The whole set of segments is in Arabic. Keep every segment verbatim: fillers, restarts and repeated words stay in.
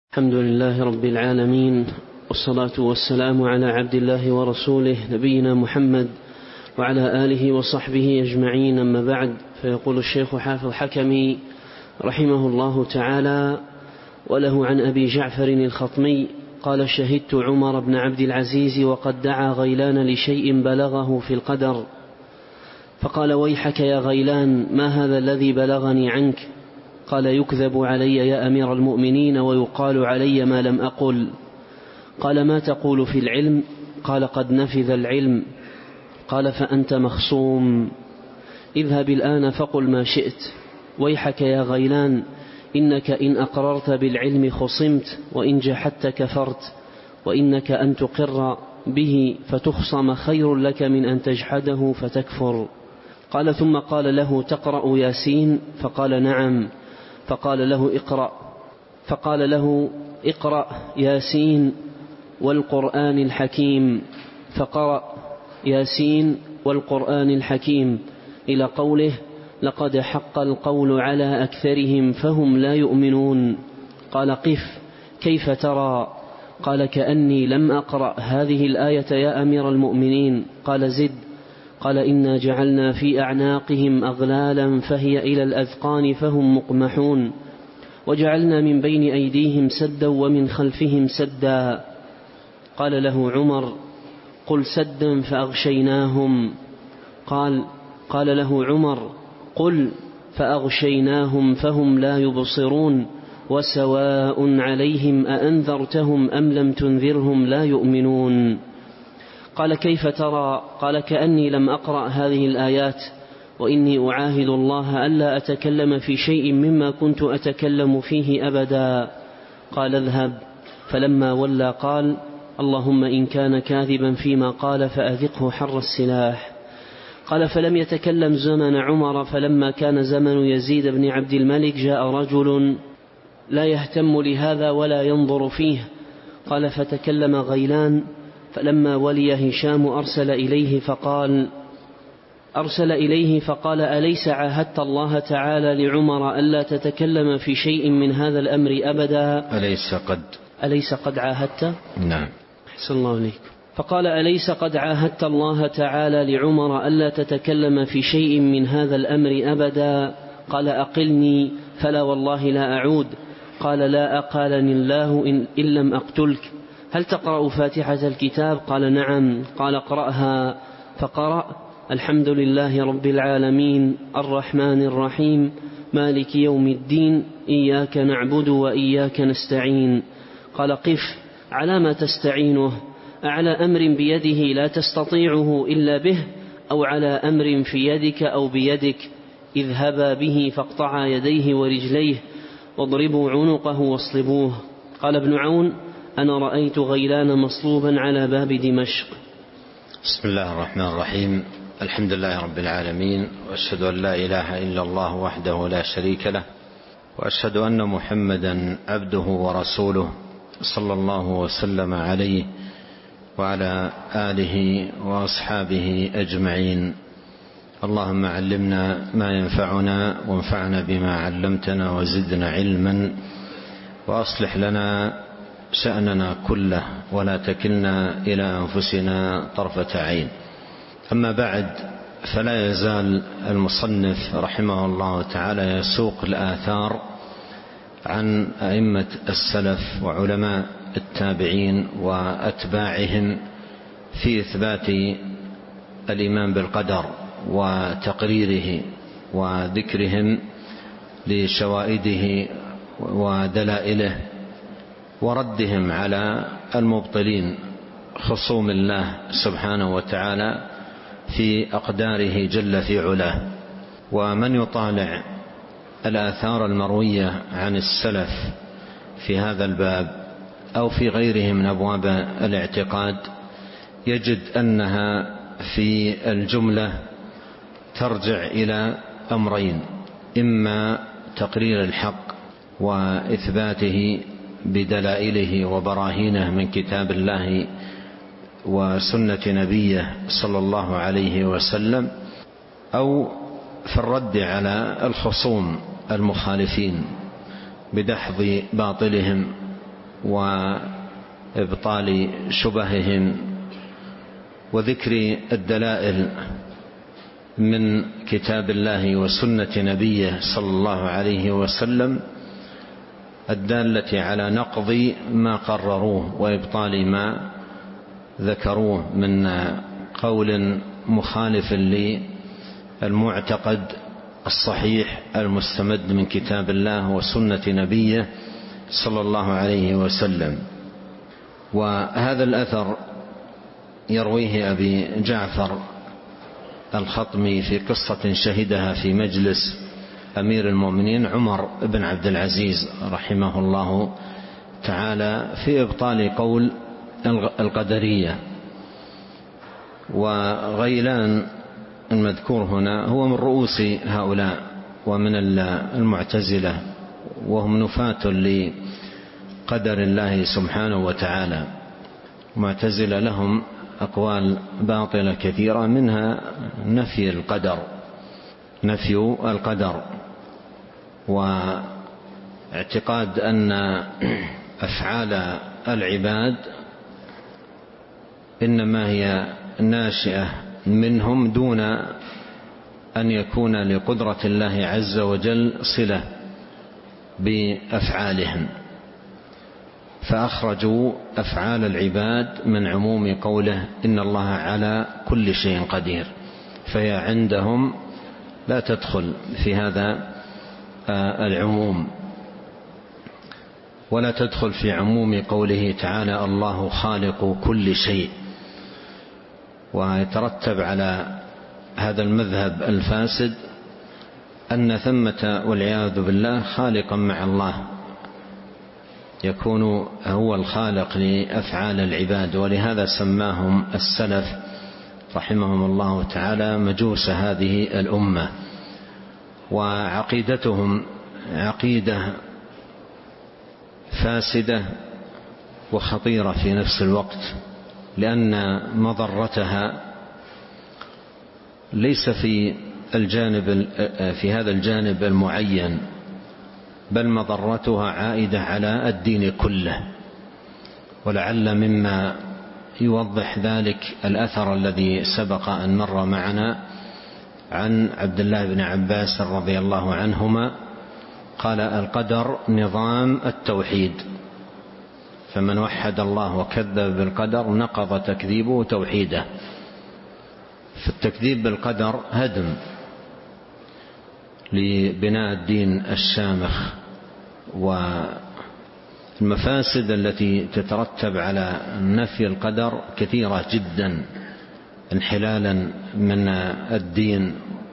الحمد لله رب العالمين، والصلاة والسلام على عبد الله ورسوله نبينا محمد وعلى آله وصحبه أجمعين، أما بعد. فيقول الشيخ حافظ حكمي رحمه الله تعالى: وله عن أبي جعفر الخطمي قال: شهدت عمر بن عبد العزيز وقد دعا غيلان لشيء بلغه في القدر، فقال: ويحك يا غيلان، ما هذا الذي بلغني عنك؟ قال: يكذب علي يا أمير المؤمنين، ويقال علي ما لم أقل. قال: ما تقول في العلم؟ قال: قد نفذ العلم. قال: فأنت مخصوم، اذهب الآن فقل ما شئت. ويحك يا غيلان، إنك إن أقررت بالعلم خصمت، وإن جحدت كفرت، وإنك أن تقر به فتخصم خير لك من أن تجحده فتكفر. قال: ثم قال له: تقرأ ياسين؟ فقال: نعم. فقال له: اقرأ. فقال له: اقرأ ياسين والقرآن الحكيم. فقرأ ياسين والقرآن الحكيم إلى قوله: لقد حق القول على أكثرهم فهم لا يؤمنون. قال: قف، كيف ترى؟ قال: كأني لم أقرأ هذه الآية يا أمير المؤمنين. قال: زد. قال: إنا جعلنا في أعناقهم أغلالا فهي إلى الأذقان فهم مقمحون، وجعلنا من بين أيديهم سدا ومن خلفهم سدا. قال له عمر: قل سدا فأغشيناهم. قال قال له عمر: قل فأغشيناهم فهم لا يبصرون، وسواء عليهم أأنذرتهم أم لم تنذرهم لا يؤمنون. قال: كيف ترى؟ قال: كأني لم أقرأ هذه الآيات، وإني أعاهد الله ألا أتكلم في شيء مما كنت أتكلم فيه أبدا. قال: اذهب. فلما ولى قال: اللهم إن كان كاذبا فيما قال فأذقه حر السلاح. قال: فلم يتكلم زمن عمر، فلما كان زمن يزيد بن عبد الملك جاء رجل لا يهتم لهذا ولا ينظر فيه. قال: فتكلم غيلان، فلما ولي هشام أرسل إليه فقال أرسل إليه فقال: أليس عاهدت الله تعالى لعمر ألا تتكلم في شيء من هذا الأمر أبدا؟ أليس قد أليس قد عاهدت؟ نعم. أحسن الله عليك. فقال: أليس قد عاهدت الله تعالى لعمر ألا تتكلم في شيء من هذا الأمر أبدا؟ قال: أقلني، فلا والله لا أعود. قال: لا أقالني الله إن, إن لم أقتلك. هل تقرأ فاتحة الكتاب؟ قال: نعم. قال: اقرأها. فقرأ: الحمد لله رب العالمين الرحمن الرحيم مالك يوم الدين إياك نعبد وإياك نستعين. قال: قف، على ما تستعينه؟ أعلى أمر بيده لا تستطيعه إلا به، أو على أمر في يدك أو بيدك؟ اذهبا به فاقطعا يديه ورجليه واضربوا عنقه واصلبوه. قال ابن عون: أنا رأيت غيلان مصلوبا على باب دمشق. بسم الله الرحمن الرحيم. الحمد لله رب العالمين، وأشهد أن لا إله إلا الله وحده لا شريك له، وأشهد أن محمدا عبده ورسوله صلى الله وسلم عليه وعلى آله وأصحابه أجمعين. اللهم علمنا ما ينفعنا، وانفعنا بما علمتنا، وزدنا علما، وأصلح لنا شأننا كله، ولا تكلنا إلى أنفسنا طرفة عين. أما بعد، فلا يزال المصنف رحمه الله تعالى يسوق الآثار عن أئمة السلف وعلماء التابعين وأتباعهم في إثبات الإيمان بالقدر وتقريره وذكرهم لشوائده ودلائله، وردهم على المبطلين خصوم الله سبحانه وتعالى في أقداره جل في علاه. ومن يطالع الآثار المروية عن السلف في هذا الباب أو في غيره من أبواب الاعتقاد يجد أنها في الجملة ترجع إلى أمرين: إما تقرير الحق وإثباته بدلائله وبراهينه من كتاب الله وسنة نبيه صلى الله عليه وسلم، أو في الرد على الخصوم المخالفين بدحض باطلهم وإبطال شبههم وذكر الدلائل من كتاب الله وسنة نبيه صلى الله عليه وسلم الدالة على نقض ما قرروه وإبطال ما ذكروه من قول مخالف للمعتقد الصحيح المستمد من كتاب الله وسنة نبيه صلى الله عليه وسلم. وهذا الأثر يرويه أبي جعفر الخطمي في قصة شهدها في مجلس أمير المؤمنين عمر بن عبد العزيز رحمه الله تعالى في إبطال قول القدرية. وغيلان المذكور هنا هو من رؤوس هؤلاء ومن المعتزلة، وهم نفاة لقدر الله سبحانه وتعالى. معتزلة لهم أقوال باطلة كثيرة، منها نفي القدر نفي القدر واعتقاد أن أفعال العباد إنما هي ناشئة منهم دون أن يكون لقدرة الله عز وجل صلة بأفعالهم، فأخرجوا أفعال العباد من عموم قوله إن الله على كل شيء قدير، فهي عندهم لا تدخل في هذا العموم، ولا تدخل في عموم قوله تعالى الله خالق كل شيء. ويترتب على هذا المذهب الفاسد أن ثمة والعياذ بالله خالقا مع الله يكون هو الخالق لأفعال العباد، ولهذا سماهم السلف رحمهم الله تعالى مجوس هذه الأمة. وعقيدتهم عقيدة فاسدة وخطيرة في نفس الوقت، لأن مضرتها ليس في الجانب في هذا الجانب المعين، بل مضرتها عائدة على الدين كله. ولعل مما يوضح ذلك الأثر الذي سبق أن مر معنا عن عبد الله بن عباس رضي الله عنهما قال القدر نظام التوحيد، فمن وحد الله وكذب بالقدر نقض تكذيبه توحيده. فالتكذيب بالقدر هدم لبناء الدين الشامخ، والمفاسد التي تترتب على نفي القدر كثيرة جدا، انحلالا من الدين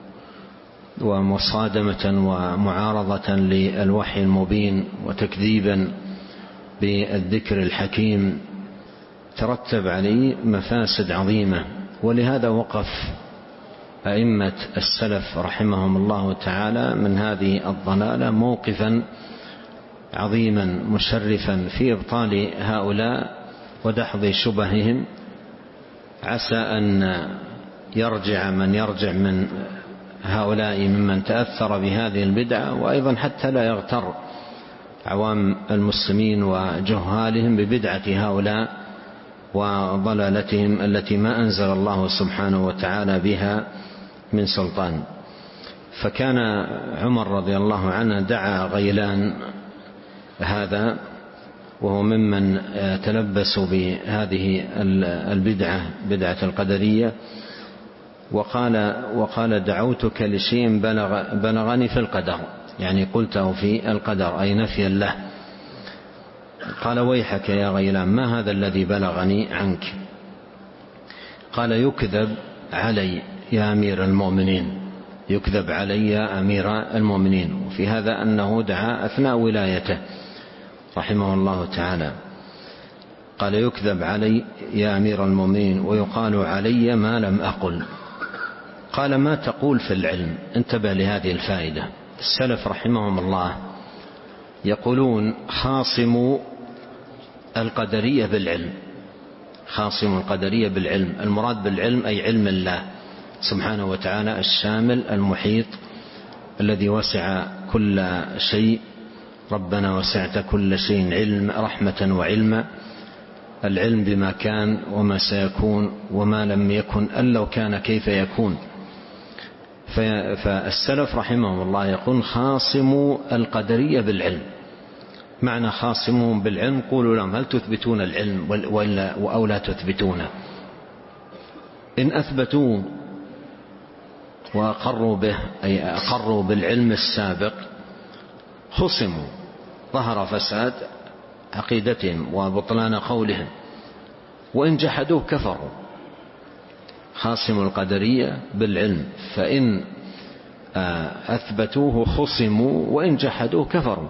ومصادمة ومعارضة للوحي المبين وتكذيبا بالذكر الحكيم، ترتب عليه مفاسد عظيمة. ولهذا وقف أئمة السلف رحمهم الله تعالى من هذه الضلالة موقفا عظيما مشرفا في إبطال هؤلاء ودحض شبههم، عسى أن يرجع من يرجع من هؤلاء ممن تأثر بهذه البدعة، وأيضا حتى لا يغتر عوام المسلمين وجهالهم ببدعة هؤلاء وضلالتهم التي ما أنزل الله سبحانه وتعالى بها من سلطان. فكان عمر رضي الله عنه دعا غيلان هذا، وهو ممن تلبسوا بهذه البدعة بدعة القدرية، وقال وقال دعوتك لشيء بلغ بلغني في القدر، يعني قلته في القدر أي نفيا له. قال ويحك يا غيلان ما هذا الذي بلغني عنك؟ قال يكذب علي يا أمير المؤمنين، يكذب علي يا أمير المؤمنين. وفي هذا أنه دعا أثناء ولايته رحمه الله تعالى، قال يكذب علي يا أمير المؤمنين ويقال علي ما لم أقل. قال ما تقول في العلم؟ انتبه لهذه الفائدة. السلف رحمهم الله يقولون خاصموا القدرية بالعلم، خاصموا القدرية بالعلم. المراد بالعلم أي علم الله سبحانه وتعالى الشامل المحيط الذي وسع كل شيء ربنا وسعت كل شيء علم رحمة وعلما، العلم بما كان وما سيكون وما لم يكن أن لو كان كيف يكون. فالسلف رحمهم الله يقول خاصموا القدرية بالعلم. معنى خاصمهم بالعلم قولوا لهم هل تثبتون العلم وإلا أو لا تثبتونه؟ إن أثبتوه وأقروا به أي أقروا بالعلم السابق خصموا، ظهر فساد عقيدتهم وبطلان قولهم، وإن جحدوه كفروا. خاصموا القدرية بالعلم، فإن أثبتوه خصموا وإن جحدوه كفروا.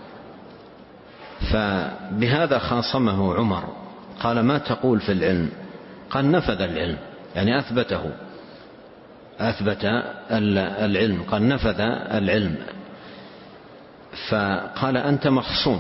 فبهذا خاصمه عمر، قال ما تقول في العلم؟ قال نفذ العلم، يعني أثبته، أثبت العلم، قال نفذ العلم. فقال أنت مخصوم،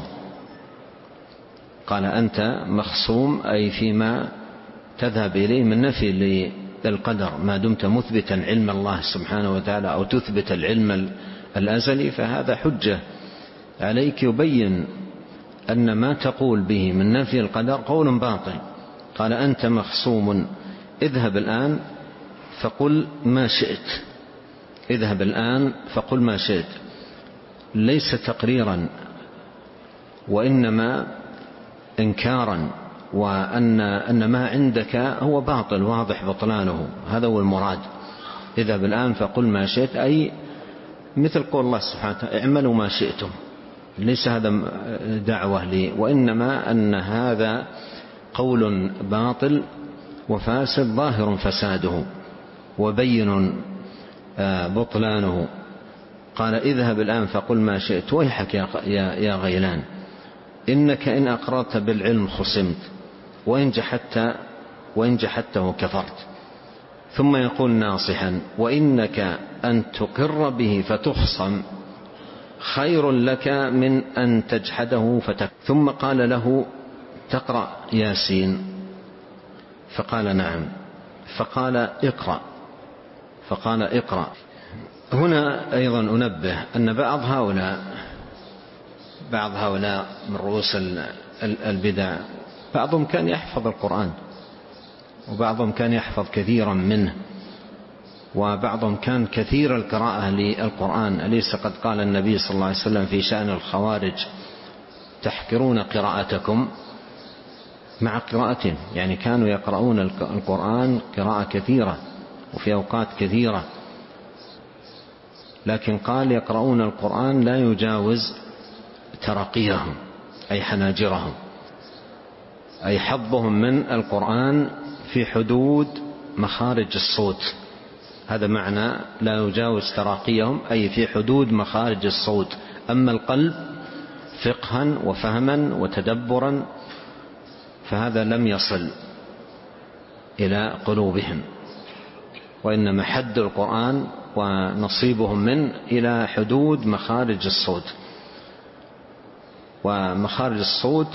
قال أنت مخصوم أي فيما تذهب إليه من نفي للقدر، ما دمت مثبتا علم الله سبحانه وتعالى أو تثبت العلم الأزلي فهذا حجة عليك، يبين أن ما تقول به من نفي القدر قول باطل. قال أنت مخصوم، اذهب الآن فقل ما شئت، اذهب الآن فقل ما شئت، ليس تقريرا وإنما إنكارا، وأن أن ما عندك هو باطل واضح بطلانه، هذا هو المراد. اذهب الآن فقل ما شئت، أي مثل قول الله سبحانه وتعالى اعملوا ما شئتم، ليس هذا دعوة لي، وإنما أن هذا قول باطل وفاسد ظاهر فساده وبين بطلانه. قال اذهب الآن فقل ما شئت، ويحك يا غيلان، إنك إن أقررت بالعلم خصمت وإن جحدت وإن جحدته كفرت. ثم يقول ناصحا وإنك أن تقر به فتخصم خير لك من أن تجحده فتكفر. ثم قال له تقرأ ياسين؟ فقال نعم. فقال اقرأ، فقال اقرأ. هنا أيضا أنبه أن بعض هؤلاء بعض هؤلاء من رؤوس البدع بعضهم كان يحفظ القرآن وبعضهم كان يحفظ كثيرا منه، وبعضهم كان كثير القراءة للقرآن. أليس قد قال النبي صلى الله عليه وسلم في شأن الخوارج تحقرون قراءتكم مع قراءتهم، يعني كانوا يقرؤون القرآن قراءة كثيرة وفي أوقات كثيرة، لكن قال يقرؤون القرآن لا يجاوز ترقيهم أي حناجرهم، أي حظهم من القرآن في حدود مخارج الصوت، هذا معنى لا يجاوز تراقيهم أي في حدود مخارج الصوت. أما القلب فقها وفهما وتدبرا فهذا لم يصل إلى قلوبهم، وإنما حد القرآن ونصيبهم من إلى حدود مخارج الصوت، ومخارج الصوت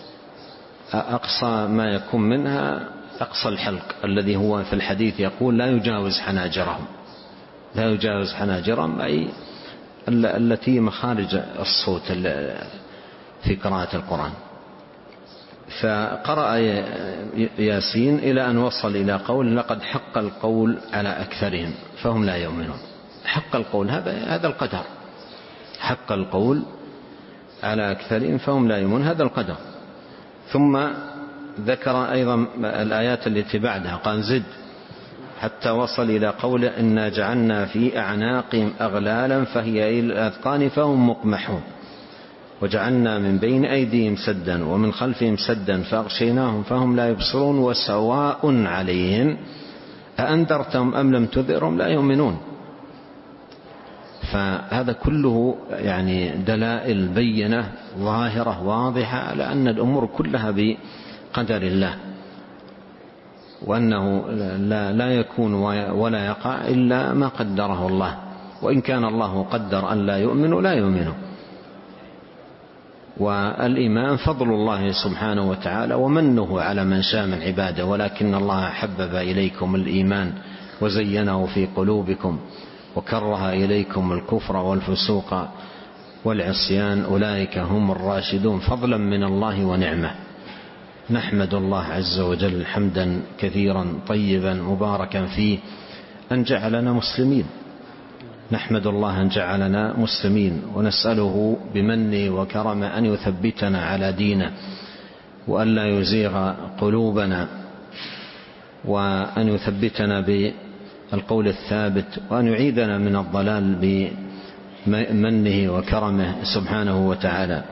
أقصى ما يكون منها أقصى الحلق الذي هو في الحديث يقول لا يجاوز حناجرهم، لا يجاوز حناجرهم أي التي مخارج الصوت في قراءة القرآن. فقرأ ياسين إلى أن وصل إلى قول لقد حق القول على أكثرهم فهم لا يؤمنون. حق القول هذا هذا القدر، حق القول على أكثرهم فهم لا يؤمنون، هذا القدر. ثم ذكر أيضا الآيات التي بعدها قال زد حتى وصل إلى قول إنا جعلنا في أعناقهم أغلالا فهي إلى الأذقان فهم مقمحون وجعلنا من بين أيديهم سدا ومن خلفهم سدا فأغشيناهم فهم لا يبصرون وسواء عليهم أأنذرتهم أم لم تنذرهم لا يؤمنون. فهذا كله يعني دلائل بينة ظاهرة واضحة على أن الأمور كلها بقدر الله، وأنه لا, لا يكون ولا يقع إلا ما قدره الله، وإن كان الله قدر أن لا يؤمنوا لا يؤمنوا. والإيمان فضل الله سبحانه وتعالى ومنه على من شاء من عباده، ولكن الله حبب إليكم الإيمان وزينه في قلوبكم وكره إليكم الكفر والفسوق والعصيان أولئك هم الراشدون فضلا من الله ونعمة. نحمد الله عز وجل حمدا كثيرا طيبا مباركا فيه أن جعلنا مسلمين، نحمد الله أن جعلنا مسلمين، ونسأله بمنه وكرمه أن يثبتنا على دينه وأن لا يزيغ قلوبنا، وأن يثبتنا بالقول الثابت، وأن يعيدنا من الضلال بمنه وكرمه سبحانه وتعالى.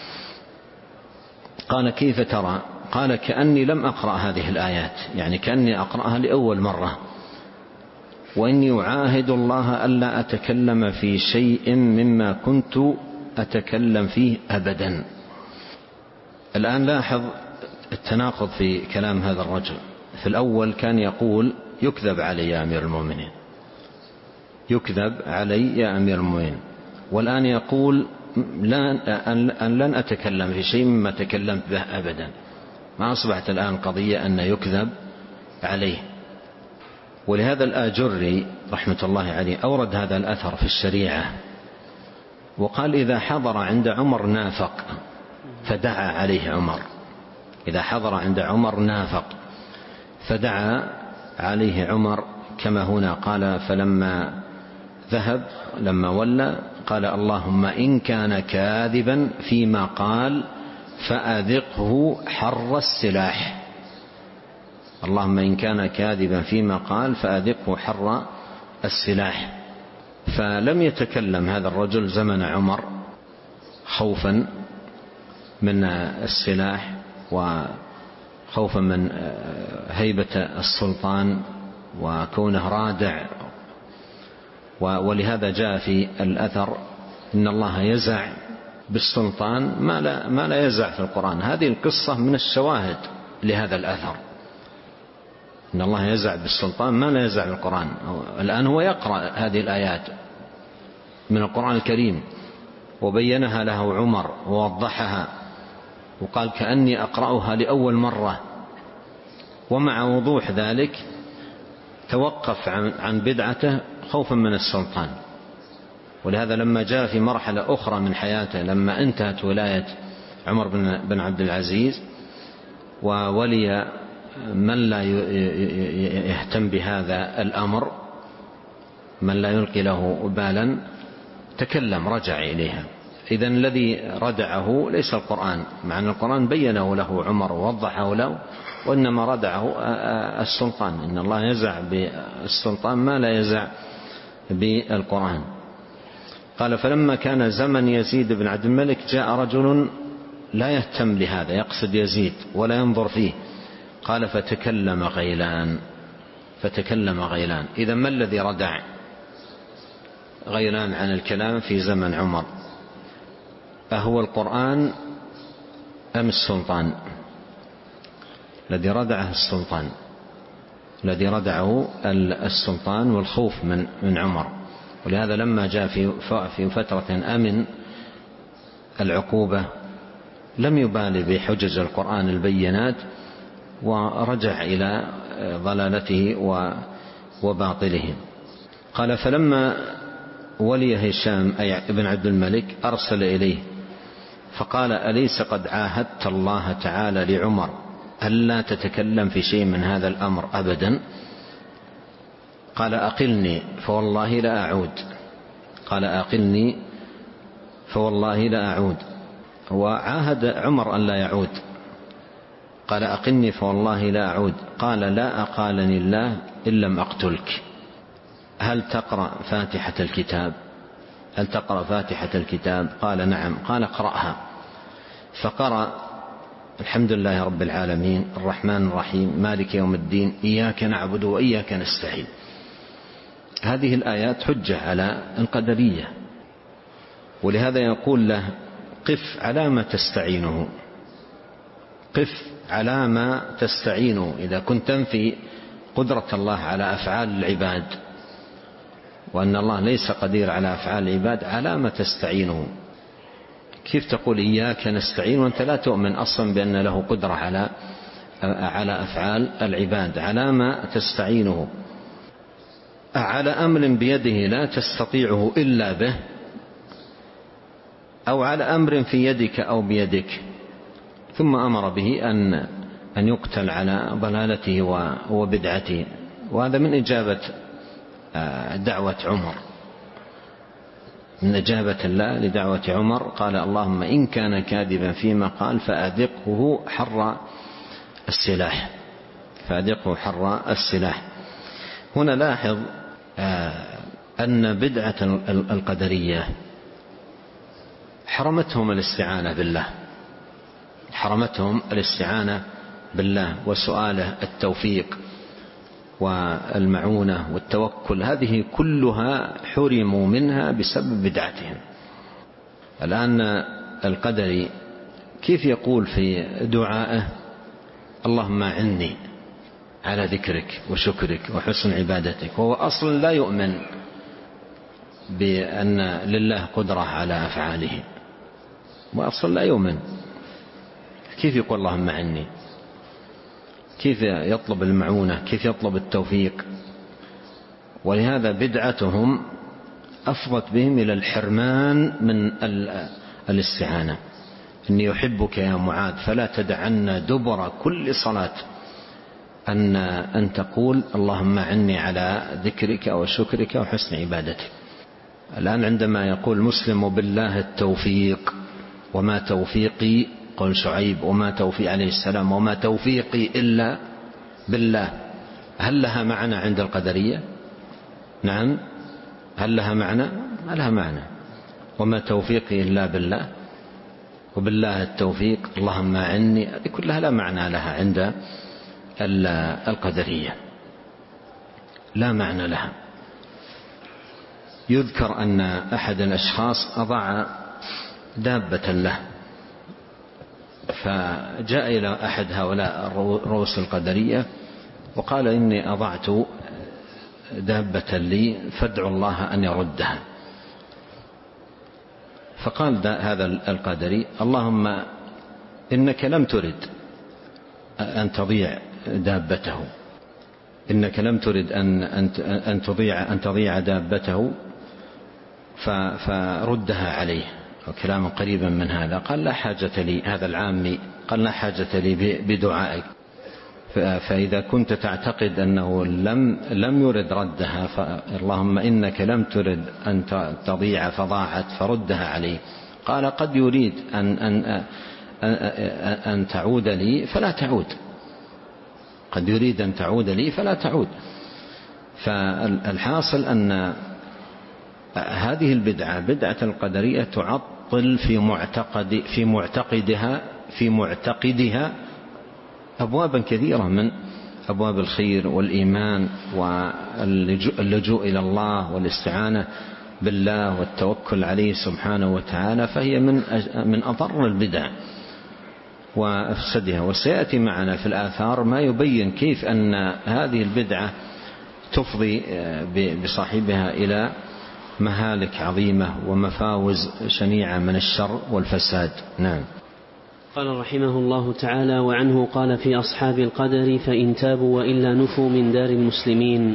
قال كيف ترى؟ قال كأني لم أقرأ هذه الآيات، يعني كأني أقرأها لأول مرة، وإني أعاهد الله ألا أتكلم في شيء مما كنت أتكلم فيه أبدا. الآن لاحظ التناقض في كلام هذا الرجل. في الأول كان يقول يكذب علي يا أمير المؤمنين، يكذب علي يا أمير المؤمنين، والآن يقول أن لن أتكلم في شيء مما تكلمت به أبدا. ما أصبحت الآن قضية أن يكذب عليه. ولهذا الآجري رحمة الله عليه أورد هذا الأثر في الشريعة وقال إذا حضر عند عمر نافق فدعا عليه عمر، إذا حضر عند عمر نافق فدعا عليه عمر، كما هنا قال فلما ذهب لما ولى قال اللهم إن كان كاذبا فيما قال فأذقه حر السلاح، اللهم إن كان كاذبا فيما قال فأذقه حر السلاح. فلم يتكلم هذا الرجل زمن عمر خوفا من السلاح وخوفا من هيبة السلطان وكونه رادع، ولهذا جاء في الأثر إن الله يزع بالسلطان ما لا, ما لا يزع في القرآن. هذه القصة من الشواهد لهذا الأثر، إن الله يزع بالسلطان ما لا يزع بالقرآن. الآن هو يقرأ هذه الآيات من القرآن الكريم وبينها له عمر ووضحها وقال كأني أقرأها لأول مرة، ومع وضوح ذلك توقف عن بدعته خوفا من السلطان. ولهذا لما جاء في مرحلة أخرى من حياته لما انتهت ولاية عمر بن عبد العزيز وولي من لا يهتم بهذا الأمر، من لا يلقي له بالا، تكلم رجع إليها. إذن الذي ردعه ليس القرآن، مع أن القرآن بينه له عمر ووضحه له، وإنما ردعه السلطان. إن الله يزع بالسلطان ما لا يزع بالقرآن. قال فلما كان زمن يزيد بن عبد الملك جاء رجل لا يهتم لهذا، يقصد يزيد ولا ينظر فيه، قال فتكلم غيلان، فتكلم غيلان. إذا ما الذي ردع غيلان عن الكلام في زمن عمر؟ أهو القرآن أم السلطان؟ الذي ردعه السلطان، الذي ردعه السلطان والخوف من من عمر. ولهذا لما جاء في في فترة أمن العقوبة لم يبالي بحجج القرآن البينات ورجع إلى ضلالته وباطله. قال فلما ولي هشام أي ابن عبد الملك أرسل إليه فقال أليس قد عاهدت الله تعالى لعمر ألا تتكلم في شيء من هذا الأمر أبدا؟ قال أقلني فوالله لا أعود، قال أقلني فوالله لا أعود. وعاهد عمر أن لا يعود، قال أقلني فوالله لا أعود. قال لا أقالني الله إن لم أقتلك. هل تقرأ فاتحة الكتاب؟ هل تقرأ فاتحة الكتاب؟ قال نعم. قال اقرأها. فقرأ الحمد لله رب العالمين الرحمن الرحيم مالك يوم الدين إياك نعبد وإياك نستعين. هذه الآيات حجة على القدرية، ولهذا يقول له قف على ما تستعينه، قف على ما تستعينه. إذا كنت تنفي قدرة الله على أفعال العباد وأن الله ليس قدير على أفعال العباد، على ما تستعينه. كيف تقول إياك نستعين وأنت لا تؤمن أصلا بأن له قدرة على على أفعال العباد؟ على ما تستعينه. على أمر بيده لا تستطيعه إلا به، أو على أمر في يدك أو بيدك، ثم أمر به أن أن يقتل على ضلالته وبدعته. وهذا من إجابة دعوة عمر، من إجابة الله لدعوة عمر. قال اللهم إن كان كاذبا فيما قال فأذقه حر السلاح، فأذقه حر السلاح. هنا لاحظ أن بدعة القدرية حرمتهم الاستعانة بالله، حرمتهم الاستعانة بالله وسؤاله التوفيق والمعونة والتوكل، هذه كلها حرموا منها بسبب بدعتهم. الآن القدري كيف يقول في دعائه اللهم أعني على ذكرك وشكرك وحسن عبادتك، وهو أصلا لا يؤمن بأن لله قدرة على أفعاله، وأصلا لا يؤمن. كيف يقول اللهم أعني؟ كيف يطلب المعونة؟ كيف يطلب التوفيق؟ ولهذا بدعتهم أفضت بهم إلى الحرمان من الاستعانة. إني يحبك يا معاذ فلا تدعن دبر كل صلاة أن أن تقول اللهم أعني على ذكرك وشكرك وحسن عبادتك. الآن عندما يقول مسلم بالله التوفيق، وما توفيقي، قول شعيب وما توفيق عليه السلام وما توفيقي إلا بالله، هل لها معنى عند القدرية؟ نعم، هل لها معنى؟ ما لها معنى. وما توفيقي إلا بالله، وبالله التوفيق، اللهم أعني، هذه كلها لا معنى لها عند القدرية، لا معنى لها. يذكر أن أحد الأشخاص أضاع دابة له، فجاء إلى أحد هؤلاء رؤوس القدرية وقال إني أضعت دابة لي فادعوا الله أن يردها. فقال هذا القدري اللهم إنك لم ترد أن تضيع دابته، إنك لم ترد أن أن تضيع أن تضيع دابته فردها عليه، وكلاما قريبا من هذا. قال لا حاجة لي، هذا العامي قال لا حاجة لي بدعائك، فإذا كنت تعتقد أنه لم لم يرد ردها فاللهم إنك لم ترد أن تضيع فضاعت فردها عليه. قال قد يريد أن أن أن تعود لي فلا تعود، قد يريد أن تعود لي فلا تعود. فالحاصل أن هذه البدعة، بدعة القدرية، تعطل في معتقد في معتقدها في معتقدها أبوابا كثيرة من أبواب الخير والإيمان واللجوء إلى الله والاستعانة بالله والتوكل عليه سبحانه وتعالى، فهي من من أضر البدع وأفسدها. وسيأتي معنا في الآثار ما يبين كيف أن هذه البدعة تفضي بصاحبها إلى مهالك عظيمة ومفاوز شنيعة من الشر والفساد. نعم. قال رحمه الله تعالى: وعنه قال في أصحاب القدر: فإن تابوا وإلا نفوا من دار المسلمين.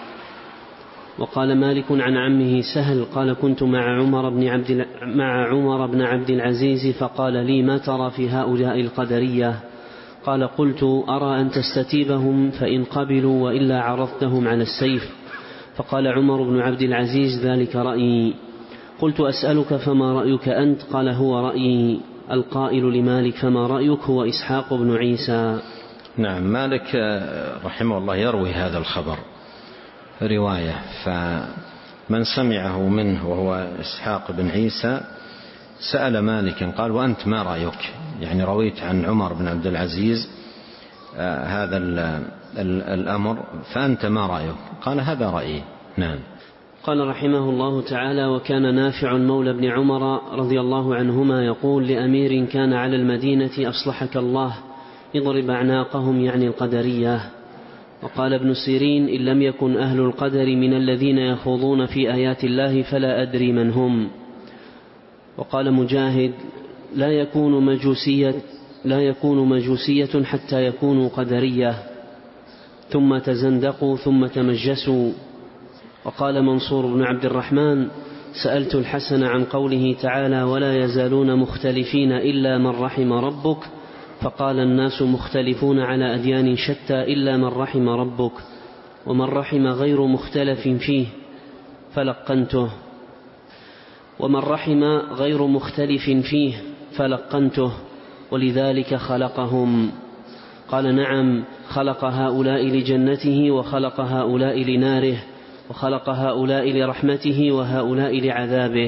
وقال مالك عن عمه سهل قال: كنت مع عمر بن عبد مع عمر بن عبد العزيز فقال لي: ما ترى في هؤلاء القدرية؟ قال: قلت: أرى أن تستتيبهم فإن قبلوا وإلا عرضتهم على السيف. فقال عمر بن عبد العزيز: ذلك رأيي. قلت: أسألك فما رأيك أنت؟ قال: هو رأيي القائل لمالك: فما رأيك؟ هو إسحاق بن عيسى. نعم، مالك رحمه الله يروي هذا الخبر رواية، فمن سمعه منه وهو إسحاق بن عيسى سأل مالكا قال: وأنت ما رأيك؟ يعني رويت عن عمر بن عبد العزيز آه هذا ال ال الأمر، فأنت ما رأيك؟ قال: هذا رأيي. نعم. قال رحمه الله تعالى: وكان نافع مولى بن عمر رضي الله عنهما يقول لأمير كان على المدينة: أصلحك الله، اضرب أعناقهم، يعني القدرية. وقال ابن سيرين: إن لم يكن أهل القدر من الذين يخوضون في آيات الله فلا أدري من هم. وقال مجاهد: لا يكون مجوسية لا يكون مجوسية حتى يكونوا قدرية، ثم تزندقوا ثم تمجسوا. وقال منصور بن عبد الرحمن: سألت الحسن عن قوله تعالى ولا يزالون مختلفين إلا من رحم ربك، فقال الناس مختلفون على أديان شتى إلا من رحم ربك، ومن رحم غير مختلف فيه فلقنته ومن رحم غير مختلف فيه فلقنته ولذلك خلقهم. قال نعم، خلق هؤلاء لجنته وخلق هؤلاء لناره، وخلق هؤلاء لرحمته وهؤلاء لعذابه.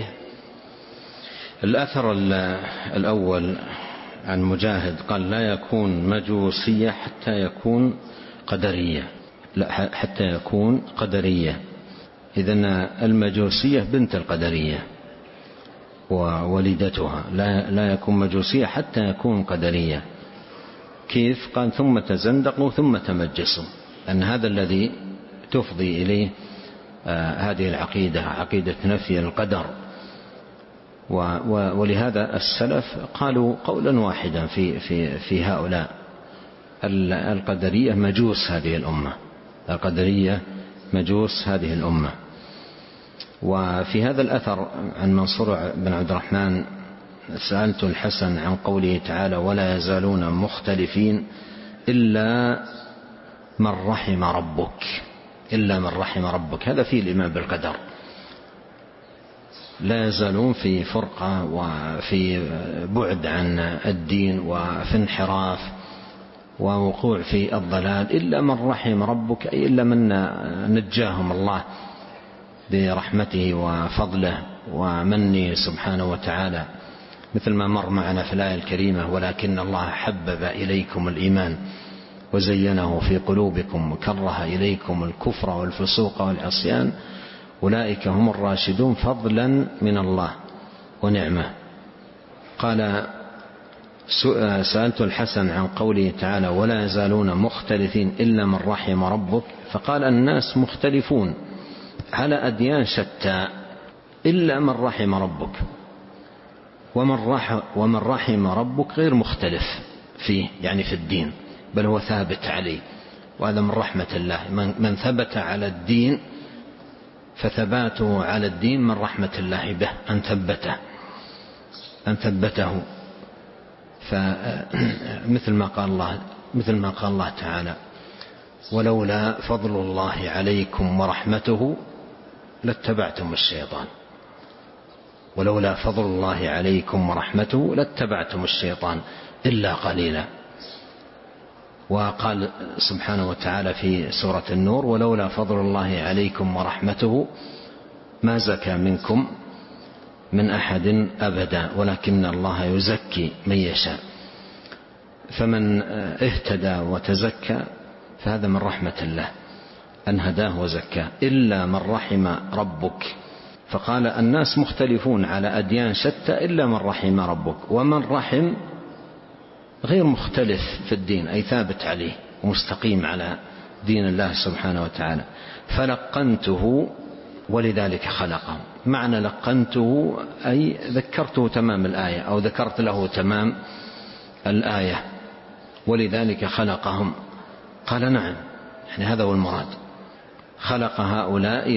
الأثر الأول عن مجاهد قال لا يكون مجوسية حتى يكون قدرية، لا حتى يكون قدرية. إذن المجوسية بنت القدرية وولدتها، لا, لا يكون مجوسية حتى يكون قدرية. كيف؟ قال ثم تزندقوا ثم تمجسوا، أن هذا الذي تفضي إليه آه هذه العقيدة، عقيدة نفي القدر. ولهذا السلف قالوا قولا واحدا في, في, في هؤلاء القدرية مجوس هذه الأمة، القدرية مجوس هذه الأمة. وفي هذا الأثر عن منصور بن عبد الرحمن سألت الحسن عن قوله تعالى ولا يزالون مختلفين إلا من رحم ربك، إلا من رحم ربك، هذا فيه الإيمان بالقدر. لا يزالون في فرقة وفي بعد عن الدين وفي انحراف ووقوع في الضلال إلا من رحم ربك، أي إلا من نجاهم الله برحمته وفضله ومنه سبحانه وتعالى، مثل ما مر معنا في الآية الكريمة ولكن الله حبب إليكم الإيمان وزينه في قلوبكم وكره إليكم الكفر والفسوق والعصيان أولئك هم الراشدون فضلا من الله ونعمه. قال سألت الحسن عن قوله تعالى ولا يزالون مختلفين إلا من رحم ربك، فقال الناس مختلفون على أديان شتى إلا من رحم ربك، ومن رحم, ومن رحم ربك غير مختلف فيه، يعني في الدين، بل هو ثابت عليه، وهذا من رحمة الله. من, من ثبت على الدين فثباته على الدين من رحمة الله به أن ثبته أن ثبته فمثل ما قال الله مثل ما قال الله تعالى ولولا فضل الله عليكم ورحمته لاتبعتم الشيطان، ولولا فضل الله عليكم ورحمته لاتبعتم الشيطان إلا قليلا. وقال سبحانه وتعالى في سورة النور ولولا فضل الله عليكم ورحمته ما زكى منكم من أحد أبدا ولكن الله يزكي من يشاء. فمن اهتدى وتزكى فهذا من رحمة الله أن هداه وزكاه. إلا من رحم ربك، فقال الناس مختلفون على أديان شتى إلا من رحم ربك، ومن رحم غير مختلف في الدين أي ثابت عليه ومستقيم على دين الله سبحانه وتعالى. فلقنته ولذلك خلقهم. معنى لقنته أي ذكرته تمام الآية أو ذكرت له تمام الآية ولذلك خلقهم. قال نعم، يعني هذا هو المراد، خلق هؤلاء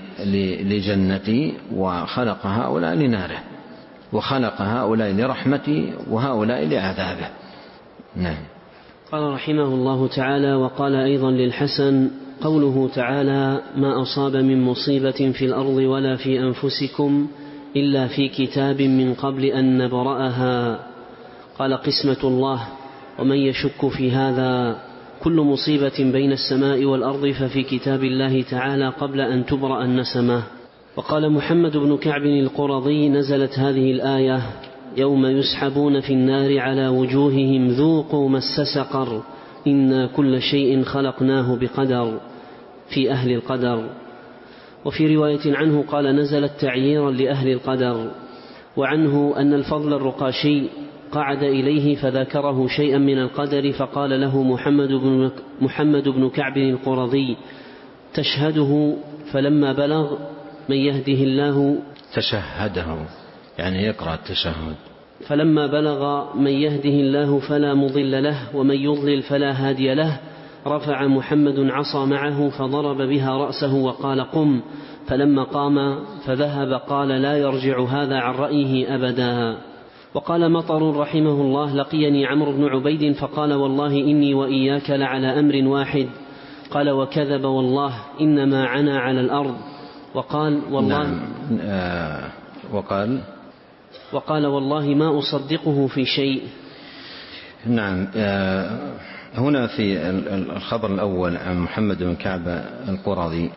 لجنتي وخلق هؤلاء لناره وخلق هؤلاء لرحمتي وهؤلاء لعذابه. نعم. قال رحمه الله تعالى وقال أيضا للحسن قوله تعالى ما أصاب من مصيبة في الأرض ولا في أنفسكم إلا في كتاب من قبل أن نبرأها. قال قسمة الله، ومن يشك في هذا كل مصيبة بين السماء والأرض ففي كتاب الله تعالى قبل أن تبرأ النسمة. وقال محمد بن كعب القرظي نزلت هذه الآية يوم يسحبون في النار على وجوههم ذوقوا مس سقر إنا كل شيء خلقناه بقدر في أهل القدر. وفي رواية عنه قال نزلت تعييرا لأهل القدر. وعنه أن الفضل الرقاشي قعد إليه فذكره شيئا من القدر فقال له محمد بن, محمد بن كعب القرظي تشهده، فلما بلغ من يهده الله تشهده يعني يقرأ التشهد، فلما بلغ من يهده الله فلا مضل له ومن يضلل فلا هادي له رفع محمد عصا معه فضرب بها رأسه وقال قم، فلما قام فذهب قال لا يرجع هذا عن رأيه أبدا. وقال مطر رحمه الله لقيني عمرو بن عبيد فقال والله إني وإياك لعلى أمر واحد. قال وكذب والله إنما عنا على الأرض. وقال والله نعم. آه وقال وقال والله ما أصدقه في شيء. نعم. آه هنا في الخبر الأول عن محمد بن كعب القرظي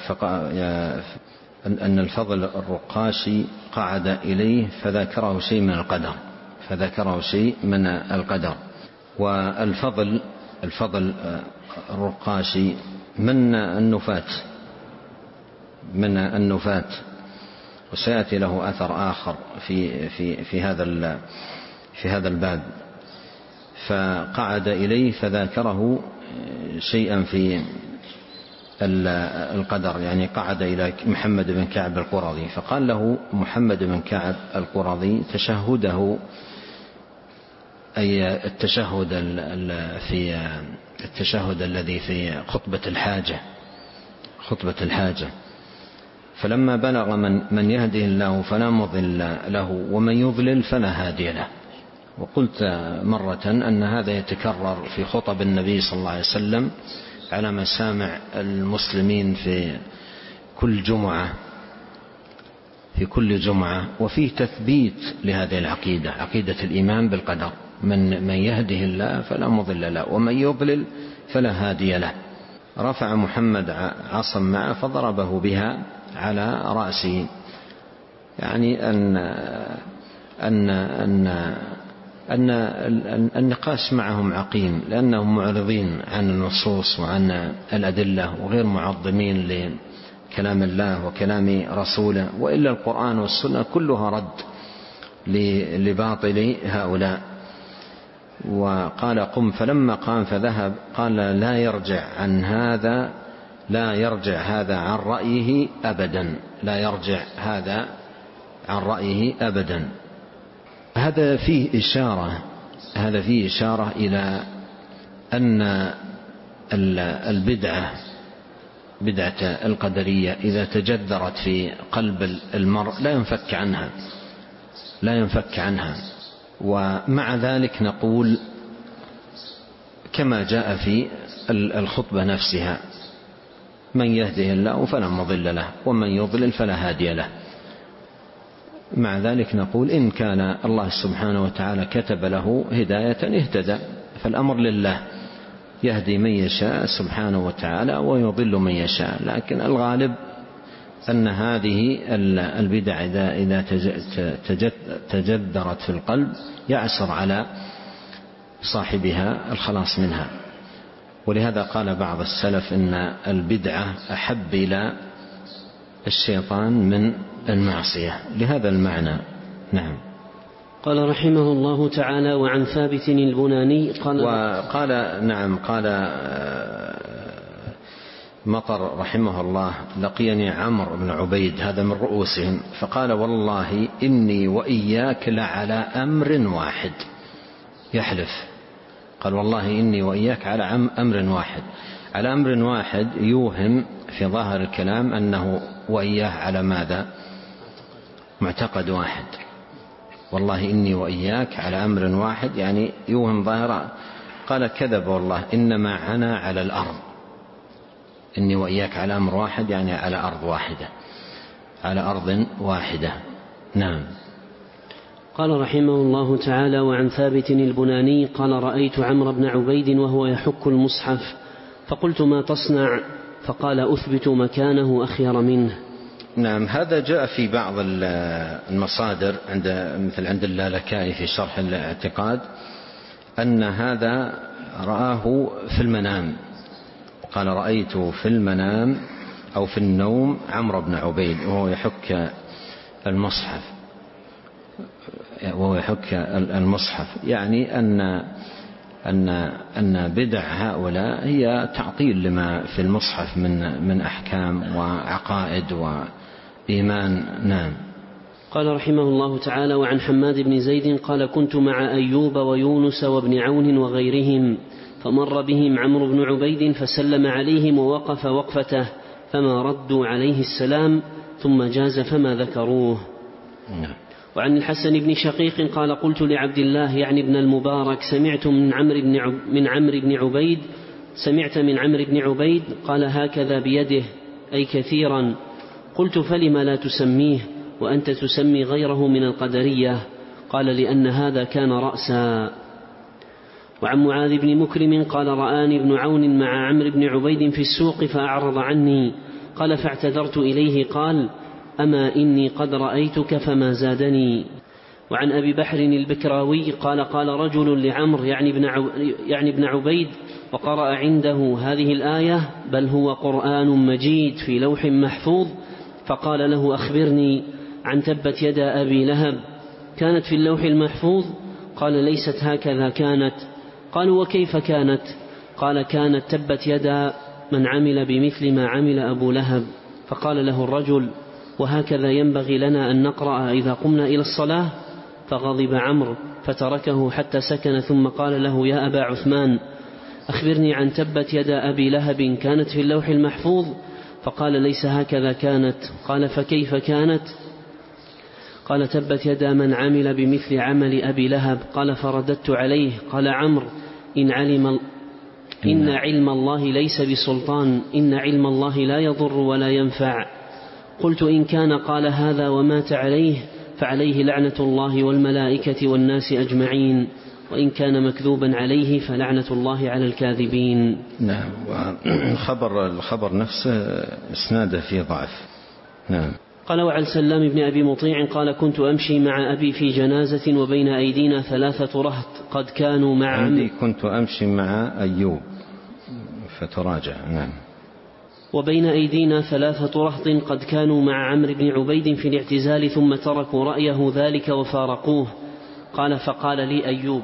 أن الفضل الرقاشي قعد إليه فذكره شيء من القدر فذكره شيء من القدر والفضل الفضل الرقاشي من النفات من النفات وسيأتي له أثر آخر في في في هذا في هذا الباب. فقعد إليه فذاكره شيئا في القدر، يعني قعد إلى محمد بن كعب القرظي فقال له محمد بن كعب القرظي تشهده، أي التشهد في التشهد الذي في خطبة الحاجة خطبة الحاجة فلما بلغ من, من يهده الله فلا مضل له ومن يضلل فلا هادي له. وقلت مرة أن هذا يتكرر في خطب النبي صلى الله عليه وسلم على مسامع المسلمين في كل جمعة في كل جمعة وفيه تثبيت لهذه العقيدة، عقيدة الإيمان بالقدر، من من يهده الله فلا مضل له ومن يضلل فلا هادي له. رفع محمد عصا معه فضربه بها على رأسه، يعني أن أن أن أن النقاش معهم عقيم لأنهم معرضين عن النصوص وعن الأدلة وغير معظمين لكلام الله وكلام رسوله، وإلا القرآن والسنة كلها رد لباطل هؤلاء. وقال قم، فلما قام فذهب قال لا يرجع عن هذا لا يرجع هذا عن رأيه أبدا لا يرجع هذا عن رأيه أبدا. هذا فيه إشارة هذا فيه إشارة إلى أن البدعة بدعة القدرية إذا تجذرت في قلب المرء لا ينفك عنها لا ينفك عنها ومع ذلك نقول كما جاء في الخطبة نفسها من يهده الله فلا مضل له ومن يضلل فلا هادي له. مع ذلك نقول إن كان الله سبحانه وتعالى كتب له هداية اهتدى، فالأمر لله يهدي من يشاء سبحانه وتعالى ويضل من يشاء، لكن الغالب أن هذه البدع إذا تجذرت في القلب يعسر على صاحبها الخلاص منها. ولهذا قال بعض السلف إن البدعة أحب إلى الشيطان من المعصية، لهذا المعنى. نعم. قال رحمه الله تعالى وعن ثابت البناني قال وقال نعم قال مطر رحمه الله لقيني عمرو بن عبيد هذا من رؤوسهم فقال والله إني وإياك لعلى أمر واحد، يحلف قال والله إني وإياك على أمر واحد. على أمر واحد يوهم في ظاهر الكلام أنه وإياه على ماذا؟ معتقد واحد. والله إني وإياك على أمر واحد يعني يوهم ظاهرا. قال كذب والله إنما عنا على الأرض، إني وإياك على أمر واحد يعني على أرض واحدة على أرض واحدة. نعم. قال رحمه الله تعالى وعن ثابت البناني قال رأيت عمرو بن عبيد وهو يحك المصحف فقلت ما تصنع؟ فقال أثبت مكانه أخير منه. نعم. هذا جاء في بعض المصادر عند مثل عند اللالكائي في شرح الاعتقاد أن هذا رآه في المنام، قال رأيت في المنام أو في النوم عمرو بن عبيد وهو يحك المصحف وهو يحك المصحف يعني أن أن أن بدع هؤلاء هي تعطيل لما في المصحف من من أحكام وعقائد وإيمان. نعم. قال رحمه الله تعالى وعن حماد بن زيد قال كنت مع أيوب ويونس وابن عون وغيرهم فمر بهم عمرو بن عبيد فسلم عليهم ووقف وقفته فما ردوا عليه السلام ثم جاز فما ذكروه. وعن الحسن بن شقيق قال قلت لعبد الله يعني ابن المبارك سمعت من عمرو بن عب من عمرو بن عبيد سمعت من عمرو بن عبيد قال هكذا بيده أي كثيرا. قلت فلم لا تسميه وأنت تسمي غيره من القدرية؟ قال لأن هذا كان رأسا. وعن معاذ بن مكرم قال رآني ابن عون مع عمرو بن عبيد في السوق فأعرض عني قال فاعتذرت إليه قال أما إني قد رأيتك فما زادني. وعن أبي بحر البكراوي قال قال رجل لعمر يعني ابن, عو يعني ابن عبيد وقرأ عنده هذه الآية بل هو قرآن مجيد في لوح محفوظ فقال له أخبرني عن تبت يدا أبي لهب كانت في اللوح المحفوظ؟ قال ليست هكذا كانت. قالوا وكيف كانت؟ قال كانت تبت يدا من عمل بمثل ما عمل أبو لهب. فقال له الرجل وهكذا ينبغي لنا أن نقرأ إذا قمنا إلى الصلاة؟ فغضب عمرو فتركه حتى سكن ثم قال له يا أبا عثمان أخبرني عن تبت يدا أبي لهب كانت في اللوح المحفوظ؟ فقال ليس هكذا كانت. قال فكيف كانت؟ قال تبت يدا من عمل بمثل عمل أبي لهب. قال فرددت عليه. قال عمرو إن علم إن علم الله ليس بسلطان إن علم الله لا يضر ولا ينفع. قلت إن كان قال هذا ومات عليه فعليه لعنة الله والملائكة والناس أجمعين وإن كان مكذوبا عليه فلعنة الله على الكاذبين. نعم. والخبر الخبر نفسه اسناده فيه ضعف. نعم. قال وعن سلام بن أبي مطيع قال كنت أمشي مع أبي في جنازة وبين أيدينا ثلاثة رهط قد كانوا مع عندي كنت أمشي مع أيوب فتراجع. نعم. وبين أيدينا ثلاثة رهط قد كانوا مع عمرو بن عبيد في الاعتزال ثم تركوا رأيه ذلك وفارقوه. قال فقال لي أيوب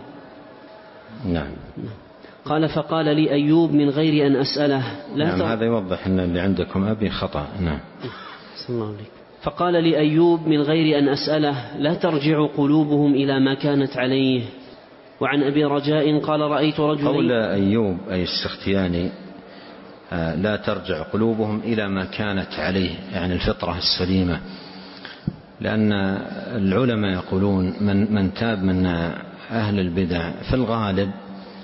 نعم قال فقال لي أيوب من غير أن أسأله لا نعم هذا يوضح أن اللي عندكم أبي خطأ. نعم. الله عليك. فقال لي أيوب من غير أن أسأله لا ترجع قلوبهم إلى ما كانت عليه. وعن أبي رجاء قال رأيت رجلين قول أيوب أي السختياني لا ترجع قلوبهم إلى ما كانت عليه يعني الفطرة السليمة، لأن العلماء يقولون من, من تاب من أهل البدع في الغالب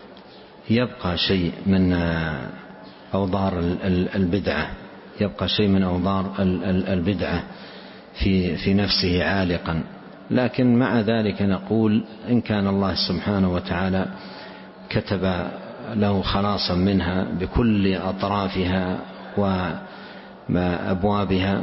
يبقى شيء من أوضار البدعة يبقى شيء من أوضار البدعة في, في نفسه عالقا. لكن مع ذلك نقول إن كان الله سبحانه وتعالى كتب له خلاصا منها بكل أطرافها وأبوابها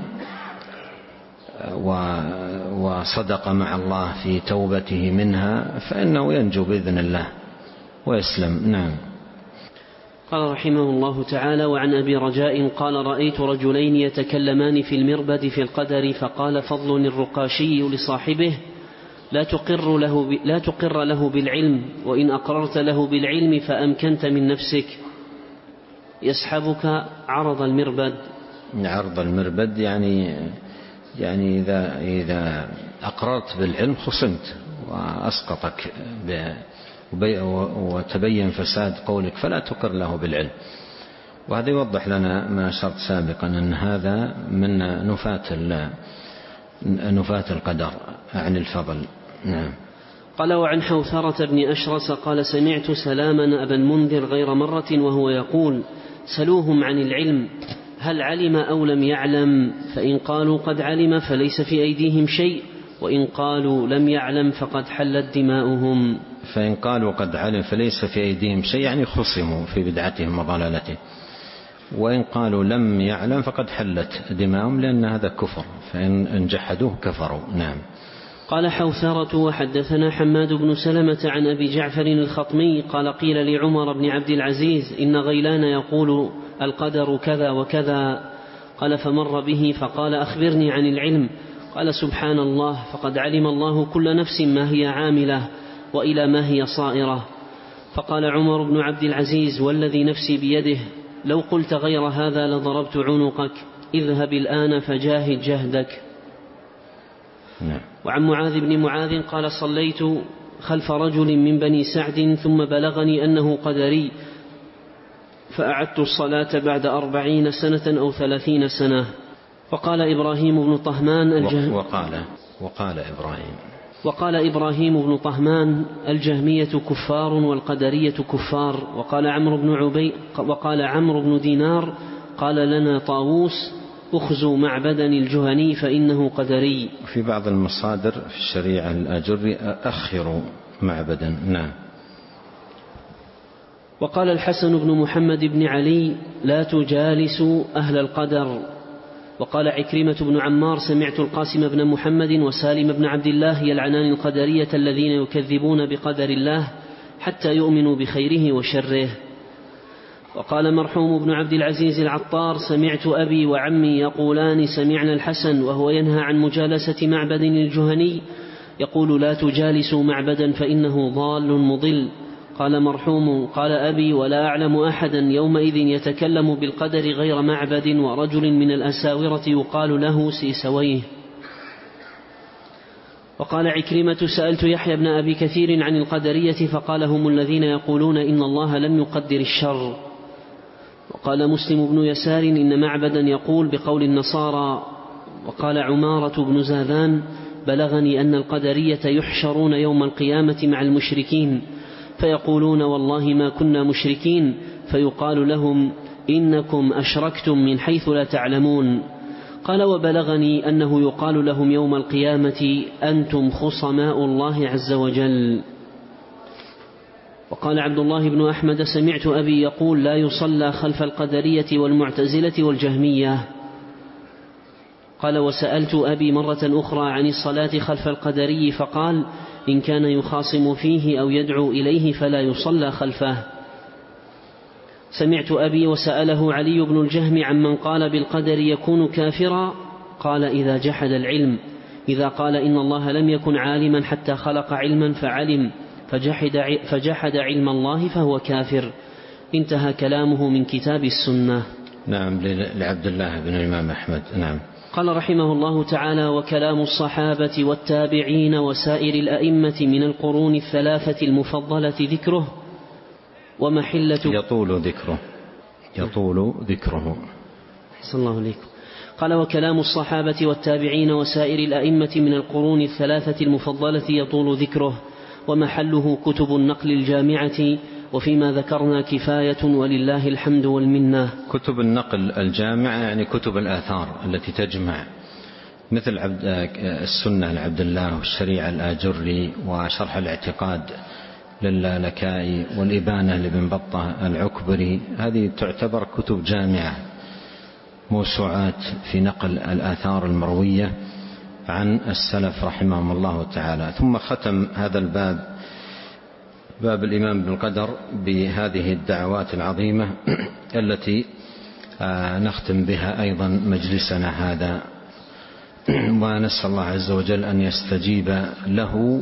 وصدق مع الله في توبته منها فإنه ينجو بإذن الله ويسلم. نعم. قال رحمه الله تعالى وعن أبي رجاء قال رأيت رجلين يتكلمان في المربد في القدر فقال فضل الرقاشي لصاحبه لا تقر له, لا تقر له بالعلم وإن أقررت له بالعلم فأمكنت من نفسك يسحبك عرض المربد. عرض المربد يعني يعني إذا, إذا أقررت بالعلم خصمت وأسقطك وتبين فساد قولك فلا تقر له بالعلم. وهذا يوضح لنا ما أشرت سابقا أن هذا من نفاة نفاة القدر عن الفضل. نعم. قال وعن حوثرة بن أشرس قال سمعت سلاما أبا المنذر غير مرة وهو يقول سلوهم عن العلم هل علم أو لم يعلم فإن قالوا قد علم فليس في أيديهم شيء وإن قالوا لم يعلم فقد حلت دماؤهم. فإن قالوا قد علم فليس في أيديهم شيء يعني خصموا في بدعتهم وضلالتهم، وإن قالوا لم يعلم فقد حلت دماؤهم لأن هذا كفر فإن جحدوه كفروا. نعم. قال حوثرة وحدثنا حماد بن سلمة عن أبي جعفر الخطمي قال قيل لعمر بن عبد العزيز إن غيلان يقول القدر كذا وكذا قال فمر به فقال أخبرني عن العلم قال سبحان الله فقد علم الله كل نفس ما هي عاملة وإلى ما هي صائرة. فقال عمر بن عبد العزيز والذي نفسي بيده لو قلت غير هذا لضربت عنقك اذهب الآن فجاهد جهدك. وعن معاذ بن معاذ قال صليت خلف رجل من بني سعد ثم بلغني أنه قدري فأعدت الصلاة بعد أربعين سنة أو ثلاثين سنة. وقال إبراهيم بن طهمان الجهم وقال, وقال إبراهيم وقال إبراهيم بن طهمان الجهمية كفار والقدرية كفار. وقال عمرو بن عبي وقال عمرو بن دينار قال لنا طاووس أخزوا معبدا الجهني فإنه قدري. في بعض المصادر في الشريعة الآجري أخروا معبدا. نعم. وقال الحسن بن محمد بن علي لا تجالسوا أهل القدر. وقال عكرمة بن عمار سمعت القاسم بن محمد وسالم بن عبد الله يلعنان القدرية الذين يكذبون بقدر الله حتى يؤمنوا بخيره وشره. وقال مرحوم بن عبد العزيز العطار سمعت أبي وعمي يقولان سمعنا الحسن وهو ينهى عن مجالسة معبد الجهني يقول لا تجالسوا معبدا فإنه ضال مضل. قال مرحوم قال أبي ولا أعلم أحدا يومئذ يتكلم بالقدر غير معبد ورجل من الأساورة يقال له سيسويه. وقال عكرمة سألت يحيى بن أبي كثير عن القدرية فقال هم الذين يقولون إن الله لم يقدر الشر. وقال مسلم بن يسار إن معبدا يقول بقول النصارى. وقال عمارة بن زاذان بلغني أن القدرية يحشرون يوم القيامة مع المشركين فيقولون والله ما كنا مشركين فيقال لهم إنكم أشركتم من حيث لا تعلمون. قال وبلغني أنه يقال لهم يوم القيامة أنتم خصماء الله عز وجل. وقال عبد الله بن أحمد سمعت أبي يقول لا يصلى خلف القدرية والمعتزلة والجهمية. قال وسألت أبي مرة أخرى عن الصلاة خلف القدري فقال إن كان يخاصم فيه أو يدعو إليه فلا يصلى خلفه. سمعت أبي وسأله علي بن الجهم عمن قال بالقدر يكون كافرا قال إذا جحد العلم إذا قال إن الله لم يكن عالما حتى خلق علما فعلم فجحد, فجحد علم الله فهو كافر. انتهى كلامه من كتاب السنة. نعم لعبد الله بن الإمام أحمد. نعم. قال رحمه الله تعالى وكلام الصحابة والتابعين وسائر الأئمة من القرون الثلاثة المفضلة ذكره ومحلة يطول ذكره يطول ذكره صلى الله عليكم. قال وكلام الصحابة والتابعين وسائر الأئمة من القرون الثلاثة المفضلة يطول ذكره ومحله كتب النقل الجامعة وفيما ذكرنا كفاية ولله الحمد والمنة. كتب النقل الجامعة يعني كتب الآثار التي تجمع مثل عبد السنة لعبد الله والشريعة الآجري وشرح الاعتقاد للالكائي والإبانة لابن بطة العكبري. هذه تعتبر كتب جامعة موسوعات في نقل الآثار المروية عن السلف رحمهم الله تعالى. ثم ختم هذا الباب باب الإيمان بالقدر بهذه الدعوات العظيمة التي نختم بها أيضا مجلسنا هذا ونسأل الله عز وجل أن يستجيب له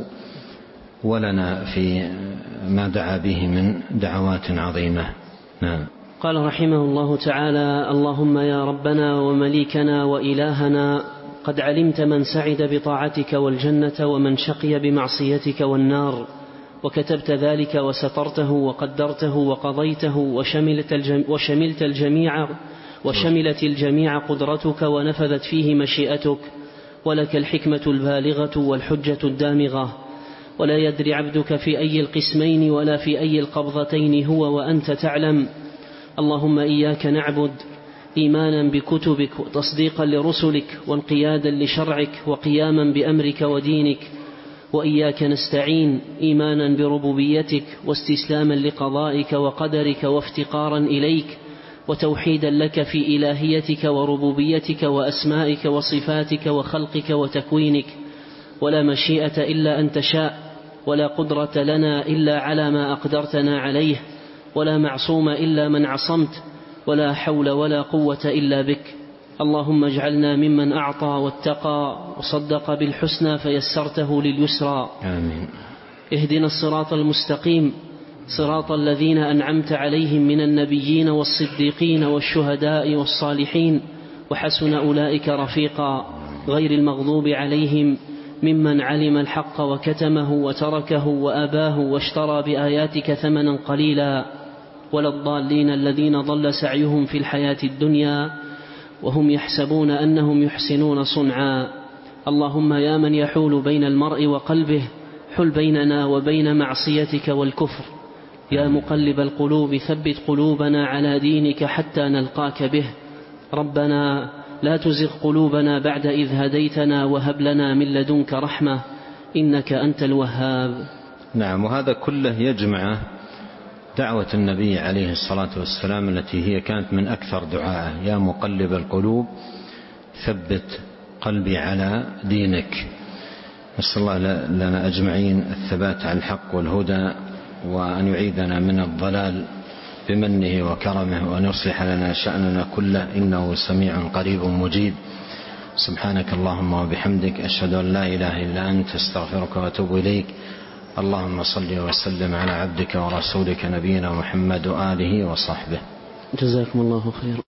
ولنا في ما دعا به من دعوات عظيمة. نعم. قال رحمه الله تعالى اللهم يا ربنا ومليكنا وإلهنا قد علمت من سعد بطاعتك والجنة ومن شقي بمعصيتك والنار وكتبت ذلك وسترته وقدرته وقضيته وشملت الجميع, وشملت الجميع وشملت الجميع قدرتك ونفذت فيه مشيئتك ولك الحكمة البالغة والحجة الدامغة ولا يدري عبدك في أي القسمين ولا في أي القبضتين هو وأنت تعلم. اللهم إياك نعبد إيمانا بكتبك وتصديقا لرسلك وانقيادا لشرعك وقياما بأمرك ودينك وإياك نستعين إيمانا بربوبيتك واستسلاما لقضائك وقدرك وافتقارا إليك وتوحيدا لك في إلهيتك وربوبيتك وأسمائك وصفاتك وخلقك وتكوينك. ولا مشيئة إلا أن تشاء ولا قدرة لنا إلا على ما أقدرتنا عليه ولا معصوم إلا من عصمت ولا حول ولا قوة إلا بك. اللهم اجعلنا ممن أعطى واتقى وصدق بالحسنى فيسرته لليسرى. آمين. اهدنا الصراط المستقيم صراط الذين أنعمت عليهم من النبيين والصديقين والشهداء والصالحين وحسن أولئك رفيقا غير المغضوب عليهم ممن علم الحق وكتمه وتركه وأباه واشترى بآياتك ثمنا قليلا. ولا الضالين الذين ضل سعيهم في الحياة الدنيا وهم يحسبون أنهم يحسنون صنعا. اللهم يا من يحول بين المرء وقلبه حل بيننا وبين معصيتك والكفر. يا مقلب القلوب ثبت قلوبنا على دينك حتى نلقاك به. ربنا لا تزغ قلوبنا بعد إذ هديتنا وهب لنا من لدنك رحمة إنك أنت الوهاب. نعم، وهذا كله يجمع دعوة النبي عليه الصلاة والسلام التي هي كانت من أكثر دعائه: يا مقلب القلوب ثبت قلبي على دينك. نسأل الله لنا أجمعين الثبات على الحق والهدى، وأن يعيذنا من الضلال بمنه وكرمه، وأن يصلح لنا شأننا كله إنه سميع قريب مجيب. سبحانك اللهم وبحمدك، أشهد أن لا إله إلا أنت، استغفرك وأتوب إليك. اللهم صل وسلم على عبدك ورسولك نبينا محمد وآله وصحبه. جزاكم الله خيرا.